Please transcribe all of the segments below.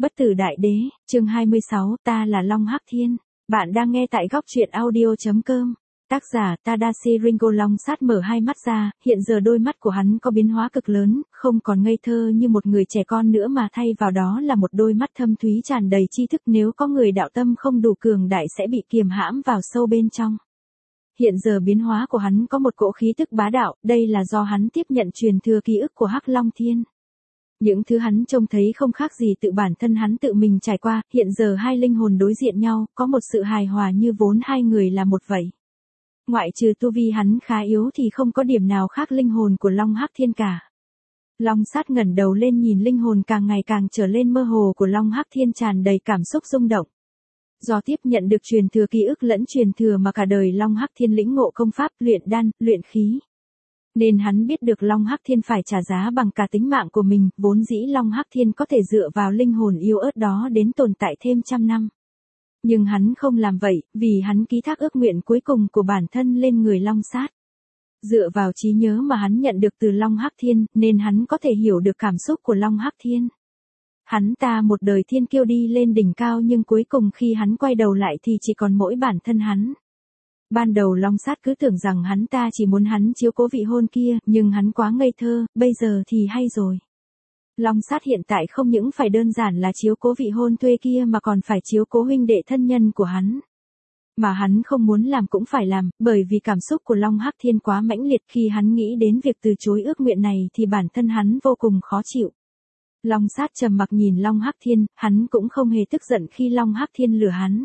Bất tử đại đế, chương 26, ta là Long Hắc Thiên. Bạn đang nghe tại góc truyện audio.com. Tác giả Tadashi Ringo. Long Sát mở hai mắt ra, hiện giờ đôi mắt của hắn có biến hóa cực lớn, không còn ngây thơ như một người trẻ con nữa mà thay vào đó là một đôi mắt thâm thúy tràn đầy tri thức. Nếu có người đạo tâm không đủ cường đại sẽ bị kiềm hãm vào sâu bên trong. Hiện giờ biến hóa của hắn có một cỗ khí tức bá đạo, đây là do hắn tiếp nhận truyền thừa ký ức của Hắc Long Thiên. Những thứ hắn trông thấy không khác gì tự bản thân hắn tự mình trải qua, hiện giờ hai linh hồn đối diện nhau, có một sự hài hòa như vốn hai người là một vậy. Ngoại trừ tu vi hắn khá yếu thì không có điểm nào khác linh hồn của Long Hắc Thiên cả. Long Sát ngẩng đầu lên nhìn linh hồn càng ngày càng trở lên mơ hồ của Long Hắc Thiên tràn đầy cảm xúc rung động. Do tiếp nhận được truyền thừa ký ức lẫn truyền thừa mà cả đời Long Hắc Thiên lĩnh ngộ công pháp luyện đan, luyện khí. Nên hắn biết được Long Hắc Thiên phải trả giá bằng cả tính mạng của mình, vốn dĩ Long Hắc Thiên có thể dựa vào linh hồn yếu ớt đó đến tồn tại thêm trăm năm. Nhưng hắn không làm vậy, vì hắn ký thác ước nguyện cuối cùng của bản thân lên người Long Sát. Dựa vào trí nhớ mà hắn nhận được từ Long Hắc Thiên, nên hắn có thể hiểu được cảm xúc của Long Hắc Thiên. Hắn ta một đời thiên kiêu đi lên đỉnh cao nhưng cuối cùng khi hắn quay đầu lại thì chỉ còn mỗi bản thân hắn. Ban đầu Long Sát cứ tưởng rằng hắn ta chỉ muốn hắn chiếu cố vị hôn kia, nhưng hắn quá ngây thơ, bây giờ thì hay rồi. Long Sát hiện tại không những phải đơn giản là chiếu cố vị hôn thuê kia mà còn phải chiếu cố huynh đệ thân nhân của hắn. Mà hắn không muốn làm cũng phải làm, bởi vì cảm xúc của Long Hắc Thiên quá mãnh liệt. Khi hắn nghĩ đến việc từ chối ước nguyện này thì bản thân hắn vô cùng khó chịu. Long Sát trầm mặc nhìn Long Hắc Thiên, hắn cũng không hề tức giận khi Long Hắc Thiên lừa hắn.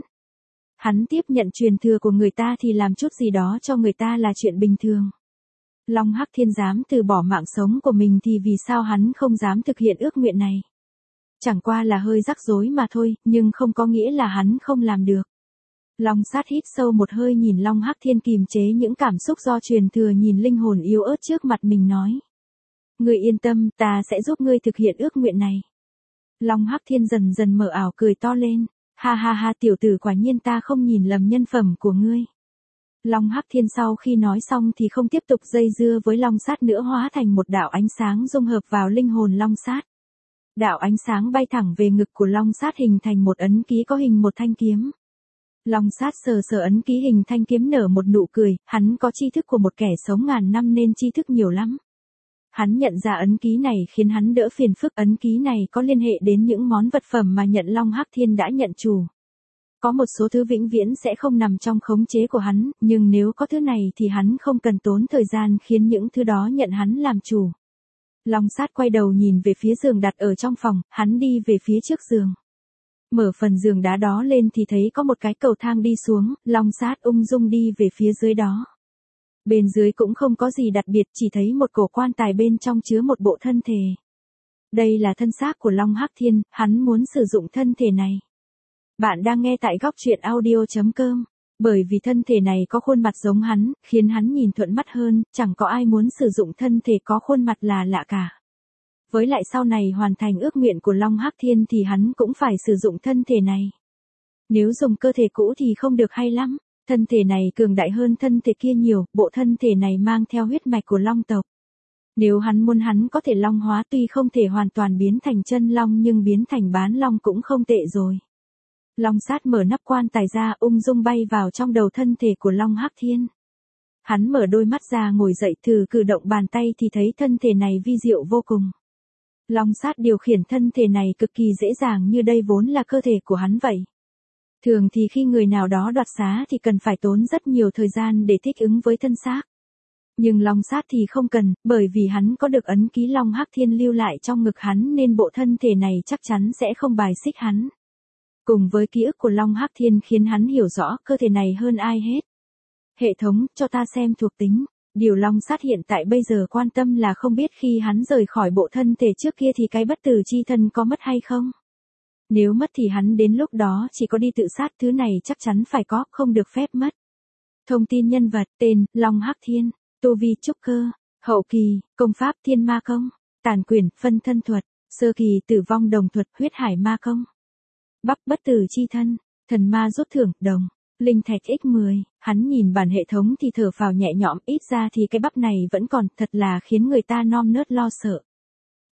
Hắn tiếp nhận truyền thừa của người ta thì làm chút gì đó cho người ta là chuyện bình thường. Long Hắc Thiên dám từ bỏ mạng sống của mình thì vì sao hắn không dám thực hiện ước nguyện này? Chẳng qua là hơi rắc rối mà thôi, nhưng không có nghĩa là hắn không làm được. Long Sát hít sâu một hơi nhìn Long Hắc Thiên kìm chế những cảm xúc do truyền thừa, nhìn linh hồn yếu ớt trước mặt mình nói. Ngươi yên tâm, ta sẽ giúp ngươi thực hiện ước nguyện này. Long Hắc Thiên dần dần mở ảo cười to lên. Ha ha ha, tiểu tử, quả nhiên ta không nhìn lầm nhân phẩm của ngươi. Long Hắc Thiên sau khi nói xong thì không tiếp tục dây dưa với Long Sát nữa, hóa thành một đạo ánh sáng dung hợp vào linh hồn Long Sát. Đạo ánh sáng bay thẳng về ngực của Long Sát hình thành một ấn ký có hình một thanh kiếm. Long Sát sờ sờ ấn ký hình thanh kiếm nở một nụ cười, hắn có tri thức của một kẻ sống ngàn năm nên tri thức nhiều lắm. Hắn nhận ra ấn ký này khiến hắn đỡ phiền phức, ấn ký này có liên hệ đến những món vật phẩm mà nhận Long Hắc Thiên đã nhận chủ. Có một số thứ vĩnh viễn sẽ không nằm trong khống chế của hắn, nhưng nếu có thứ này thì hắn không cần tốn thời gian khiến những thứ đó nhận hắn làm chủ. Long Sát quay đầu nhìn về phía giường đặt ở trong phòng, hắn đi về phía trước giường. Mở phần giường đá đó lên thì thấy có một cái cầu thang đi xuống, Long Sát ung dung đi về phía dưới đó. Bên dưới cũng không có gì đặc biệt, chỉ thấy một cổ quan tài bên trong chứa một bộ thân thể. Đây là thân xác của Long Hắc Thiên, hắn muốn sử dụng thân thể này. Bạn đang nghe tại góc truyện audio.com. Bởi vì thân thể này có khuôn mặt giống hắn, khiến hắn nhìn thuận mắt hơn, chẳng có ai muốn sử dụng thân thể có khuôn mặt là lạ cả. Với lại sau này hoàn thành ước nguyện của Long Hắc Thiên thì hắn cũng phải sử dụng thân thể này. Nếu dùng cơ thể cũ thì không được hay lắm. Thân thể này cường đại hơn thân thể kia nhiều, bộ thân thể này mang theo huyết mạch của Long tộc. Nếu hắn muốn hắn có thể long hóa, tuy không thể hoàn toàn biến thành chân long nhưng biến thành bán long cũng không tệ rồi. Long Sát mở nắp quan tài ra, ung dung bay vào trong đầu thân thể của Long Hắc Thiên. Hắn mở đôi mắt ra ngồi dậy, thử cử động bàn tay thì thấy thân thể này vi diệu vô cùng. Long Sát điều khiển thân thể này cực kỳ dễ dàng, như đây vốn là cơ thể của hắn vậy. Thường thì khi người nào đó đoạt xá thì cần phải tốn rất nhiều thời gian để thích ứng với thân xác. Nhưng Long Sát thì không cần, bởi vì hắn có được ấn ký Long Hắc Thiên lưu lại trong ngực hắn nên bộ thân thể này chắc chắn sẽ không bài xích hắn. Cùng với ký ức của Long Hắc Thiên khiến hắn hiểu rõ cơ thể này hơn ai hết. Hệ thống, cho ta xem thuộc tính. Điều Long Sát hiện tại bây giờ quan tâm là không biết khi hắn rời khỏi bộ thân thể trước kia thì cái bất tử chi thân có mất hay không. Nếu mất thì hắn đến lúc đó chỉ có đi tự sát, thứ này chắc chắn phải có, không được phép mất. Thông tin nhân vật, tên, Long Hắc Thiên, tu vi trúc cơ, hậu kỳ, công pháp thiên ma công, tàn quyền, phân thân thuật, sơ kỳ tử vong đồng thuật, huyết hải ma công. Bắp bất tử chi thân, thần ma rút thưởng, đồng, linh thạch x10, hắn nhìn bản hệ thống thì thở phào nhẹ nhõm, ít ra thì cái bắp này vẫn còn, thật là khiến người ta non nớt lo sợ.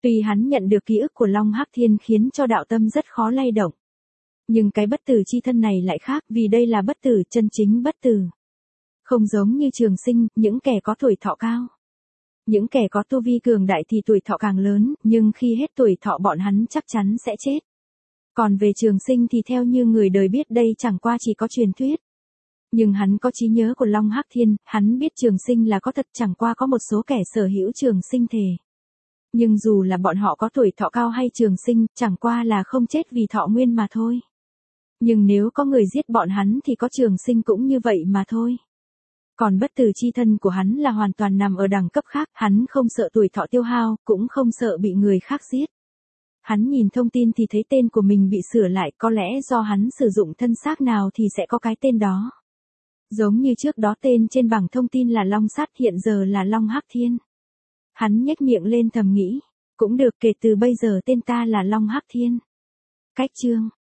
Tuy hắn nhận được ký ức của Long Hắc Thiên khiến cho đạo tâm rất khó lay động. Nhưng cái bất tử chi thân này lại khác, vì đây là bất tử, chân chính bất tử. Không giống như Trường Sinh, những kẻ có tuổi thọ cao. Những kẻ có tu vi cường đại thì tuổi thọ càng lớn, nhưng khi hết tuổi thọ bọn hắn chắc chắn sẽ chết. Còn về Trường Sinh thì theo như người đời biết đây chẳng qua chỉ có truyền thuyết. Nhưng hắn có trí nhớ của Long Hắc Thiên, hắn biết Trường Sinh là có thật, chẳng qua có một số kẻ sở hữu Trường Sinh thể. Nhưng dù là bọn họ có tuổi thọ cao hay Trường Sinh, chẳng qua là không chết vì thọ nguyên mà thôi. Nhưng nếu có người giết bọn hắn thì có Trường Sinh cũng như vậy mà thôi. Còn bất tử chi thân của hắn là hoàn toàn nằm ở đẳng cấp khác, hắn không sợ tuổi thọ tiêu hao, cũng không sợ bị người khác giết. Hắn nhìn thông tin thì thấy tên của mình bị sửa lại, có lẽ do hắn sử dụng thân xác nào thì sẽ có cái tên đó. Giống như trước đó tên trên bảng thông tin là Long Sát, hiện giờ là Long Hắc Thiên. Hắn nhếch miệng lên thầm nghĩ, cũng được, kể từ bây giờ tên ta là Long Hắc Thiên. Cách chương